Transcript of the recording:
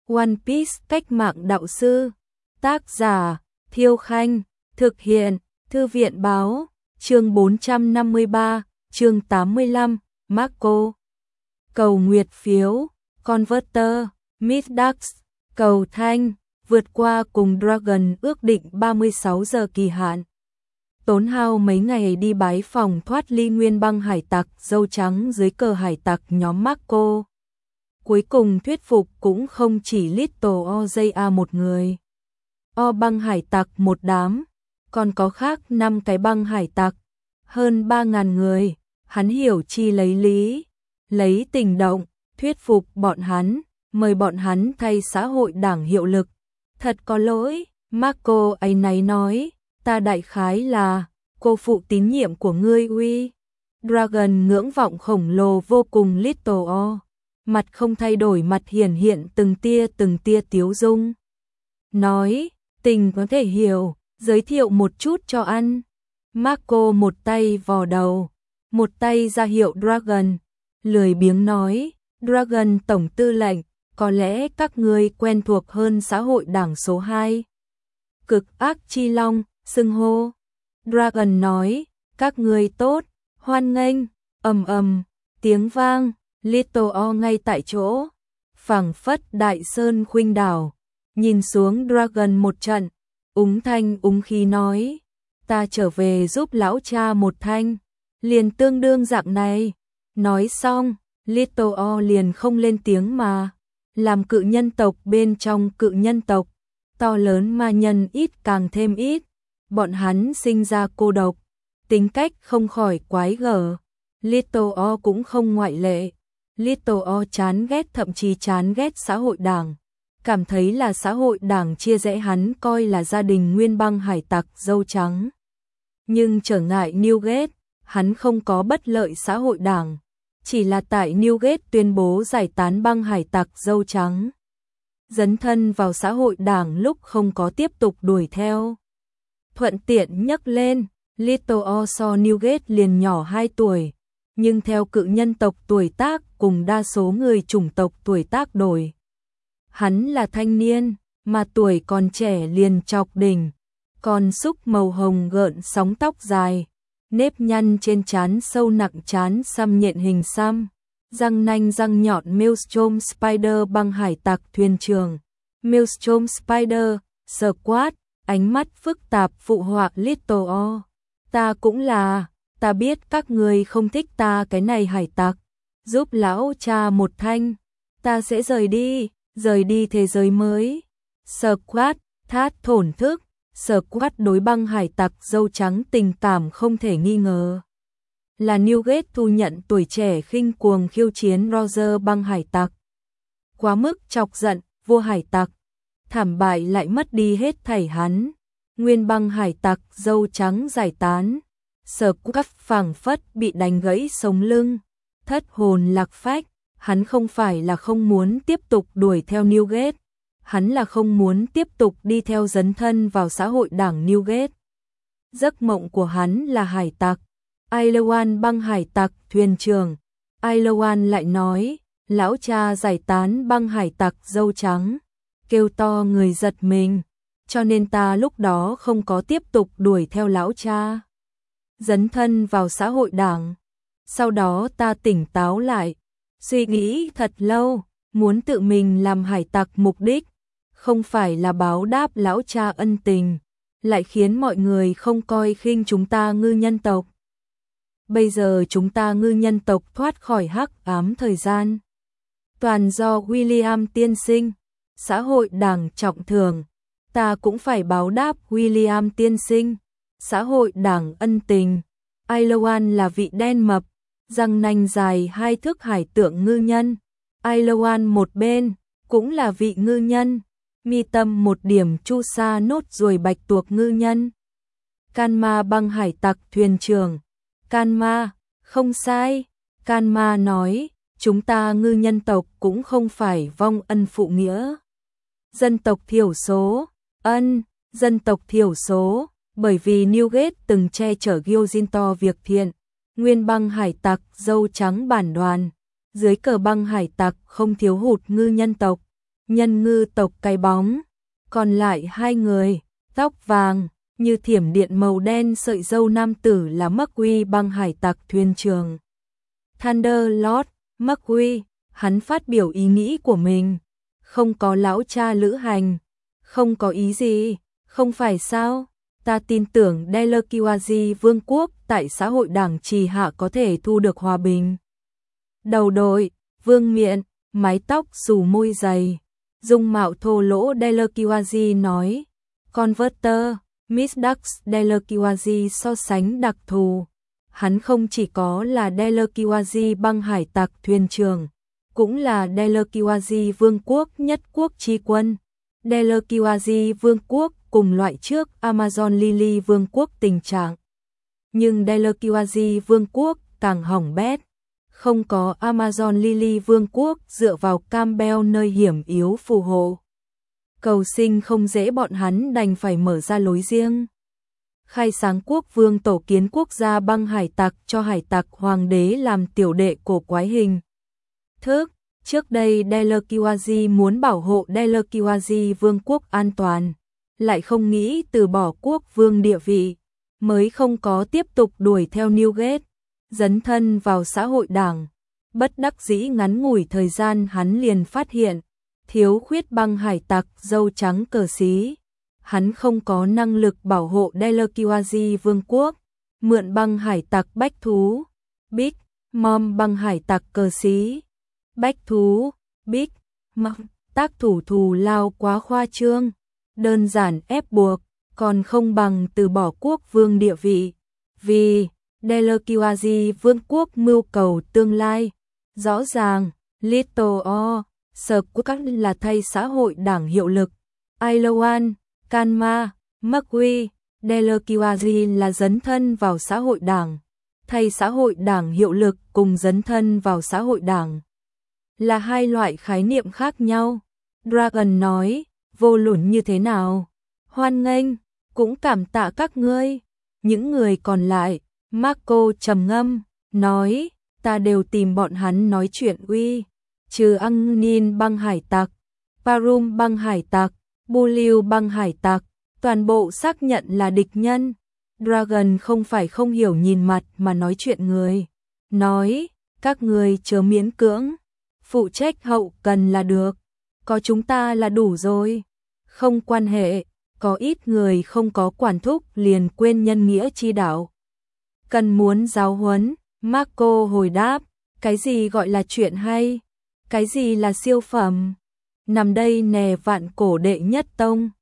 One Piece cách mạng đạo sư. Tác giả Thiêu Khanh. Thực hiện Thư viện báo. Chương 453, chương 85, Marco. Cầu nguyệt phiếu, Converter, Midax, cầu thanh, vượt qua cùng Dragon ước định 36 giờ kỳ hạn. Tốn hao mấy ngày đi bái phòng thoát ly nguyên băng hải tặc dâu trắng dưới cờ hải tặc nhóm Marco. Cuối cùng thuyết phục cũng không chỉ Little Oja một người. O băng hải tặc một đám, còn có khác 5 cái băng hải tặc, hơn 3.000 người, hắn hiểu chi lấy lý, lấy tình động, thuyết phục bọn hắn, mời bọn hắn thay xã hội đảng hiệu lực. Thật có lỗi, Marco ấy náy nói, ta đại khái là cô phụ tín nhiệm của ngươi uy. Dragon ngưỡng vọng khổng lồ vô cùng Little O, mặt không thay đổi, mặt hiển hiện từng tia tiếu dung. Nói, tình có thể hiểu, giới thiệu một chút cho ăn. Marco một tay vò đầu, một tay ra hiệu Dragon, lười biếng nói, Dragon tổng tư lệnh, có lẽ các ngươi quen thuộc hơn xã hội đảng số 2. Cực ác chi long, xưng hô. Dragon nói, các ngươi tốt, hoan nghênh, tiếng vang, Little O ngay tại chỗ, phảng phất đại sơn khuynh đảo, nhìn xuống Dragon một trận, úng thanh úng khí nói, ta trở về giúp lão cha một thanh, liền tương đương dạng này. Nói xong, Little O liền không lên tiếng mà, làm cự nhân tộc bên trong cự nhân tộc, to lớn ma nhân ít càng thêm ít, bọn hắn sinh ra cô độc, tính cách không khỏi quái gở, Little O cũng không ngoại lệ. Little O chán ghét, thậm chí chán ghét xã hội đảng, cảm thấy là xã hội đảng chia rẽ hắn, coi là gia đình nguyên băng hải tặc dâu trắng. Nhưng trở ngại Newgate, hắn không có bất lợi xã hội đảng, chỉ là tại Newgate tuyên bố giải tán băng hải tặc dâu trắng. Dấn thân vào xã hội đảng lúc không có tiếp tục đuổi theo. Thuận tiện nhắc lên, Little O so Newgate liền nhỏ 2 tuổi, nhưng theo cự nhân tộc tuổi tác cùng đa số người chủng tộc tuổi tác đổi. Hắn là thanh niên, mà tuổi còn trẻ liền chọc đỉnh, còn xúc màu hồng gợn sóng tóc dài, nếp nhăn trên trán sâu nặng, trán xăm nhện hình xăm, răng nanh răng nhọn. Maelstrom Spider băng hải tặc thuyền trưởng, Maelstrom Spider, Squad, ánh mắt phức tạp phụ họa Little O. Ta cũng là, ta biết các người không thích ta cái này hải tặc, giúp lão cha một thanh, ta sẽ rời đi thế giới mới. Squad, thát thổn thức, Squad đối băng hải tặc dâu trắng tình cảm không thể nghi ngờ. Là Newgate thu nhận tuổi trẻ khinh cuồng khiêu chiến Roger băng hải tặc. Quá mức chọc giận, vua hải tặc, thảm bại lại mất đi hết thảy hắn. Nguyên băng hải tặc dâu trắng giải tán. Squad phảng phất bị đánh gãy sống lưng, thất hồn lạc phách, hắn không phải là không muốn tiếp tục đuổi theo Newgate, hắn là không muốn tiếp tục đi theo dấn thân vào xã hội đảng Newgate. Giấc mộng của hắn là hải tặc. Iloan băng hải tặc thuyền trưởng. Iloan lại nói, lão cha giải tán băng hải tặc dâu trắng, kêu to người giật mình, cho nên ta lúc đó không có tiếp tục đuổi theo lão cha, dấn thân vào xã hội đảng. Sau đó ta tỉnh táo lại, suy nghĩ thật lâu, muốn tự mình làm hải tặc mục đích không phải là báo đáp lão cha ân tình, lại khiến mọi người không coi khinh chúng ta ngư nhân tộc. Bây giờ chúng ta ngư nhân tộc thoát khỏi hắc ám thời gian, toàn do William tiên sinh, xã hội đảng trọng thưởng, ta cũng phải báo đáp William tiên sinh, xã hội đảng ân tình. Iloan là vị đen mập, răng nanh dài 2 thước hải tượng ngư nhân. Iloan một bên cũng là vị ngư nhân, mi tâm một điểm chu sa nốt ruồi bạch tuộc ngư nhân. Canma băng hải tặc thuyền trưởng. Canma, không sai. Canma nói, chúng ta ngư nhân tộc cũng không phải vong ân phụ nghĩa. Dân tộc thiểu số, dân tộc thiểu số, bởi vì Newgate từng che chở Gyojinto việc thiện, nguyên băng hải tặc dâu trắng bản đoàn, dưới cờ băng hải tặc không thiếu hụt ngư nhân tộc, nhân ngư tộc cái bóng. Còn lại hai người, tóc vàng, như thiểm điện màu đen sợi râu nam tử là McQueen băng hải tặc thuyền trưởng. Thunderlord, McQueen, hắn phát biểu ý nghĩ của mình. Không có lão cha lữ hành. Không có ý gì, không phải sao? Ta tin tưởng Delakiwazi vương quốc tại xã hội đảng trì hạ có thể thu được hòa bình. Đầu đội, vương miện, mái tóc xù môi dày. Dung mạo thô lỗ Delakiwazi nói. Converter, Miss Dux Delakiwazi so sánh đặc thù. Hắn không chỉ có là Delakiwazi băng hải tặc thuyền trưởng, cũng là Delakiwazi vương quốc nhất quốc chi quân. Delakiwazi vương quốc cùng loại trước Amazon Lily vương quốc tình trạng. Nhưng Delakiwazi vương quốc càng hỏng bét. Không có Amazon Lily vương quốc dựa vào Campbell nơi hiểm yếu phù hộ. Cầu sinh không dễ, bọn hắn đành phải mở ra lối riêng. Khai sáng quốc vương tổ kiến quốc gia băng hải tặc cho hải tặc hoàng đế làm tiểu đệ cổ quái hình thức. Trước đây Delakiwazi muốn bảo hộ Delakiwazi vương quốc an toàn, lại không nghĩ từ bỏ quốc vương địa vị, mới không có tiếp tục đuổi theo Newgate, dấn thân vào xã hội đảng. Bất đắc dĩ ngắn ngủi thời gian hắn liền phát hiện, thiếu khuyết băng hải tặc dâu trắng cờ xí. Hắn không có năng lực bảo hộ Delakiwazi vương quốc, mượn băng hải tặc bách thú, Big Mom băng hải tặc cờ xí. Bách thú, Big Mom, tác thủ thù lao quá khoa trương, đơn giản ép buộc, còn không bằng từ bỏ quốc vương địa vị. Vì Delakiwazi vương quốc mưu cầu tương lai, rõ ràng, Little O, Squad là thay xã hội đảng hiệu lực, Iloan, Kanma, McQueen, Delakiwazi là dấn thân vào xã hội đảng, thay xã hội đảng hiệu lực cùng dấn thân vào xã hội đảng là hai loại khái niệm khác nhau. Dragon nói, vô luận như thế nào, hoan nghênh, cũng cảm tạ các ngươi. Những người còn lại, Marco trầm ngâm, nói, ta đều tìm bọn hắn nói chuyện uy, trừ Angnin băng hải tặc, Parum băng hải tặc, Buliu băng hải tặc, toàn bộ xác nhận là địch nhân. Dragon không phải không hiểu nhìn mặt mà nói chuyện người. Nói, các người chớ miễn cưỡng, phụ trách hậu cần là được, có chúng ta là đủ rồi. Không quan hệ, có ít người không có quản thúc liền quên nhân nghĩa chi đạo. Cần muốn giáo huấn, Marco hồi đáp, cái gì gọi là chuyện hay, cái gì là siêu phẩm. Nằm đây nè vạn cổ đệ nhất tông.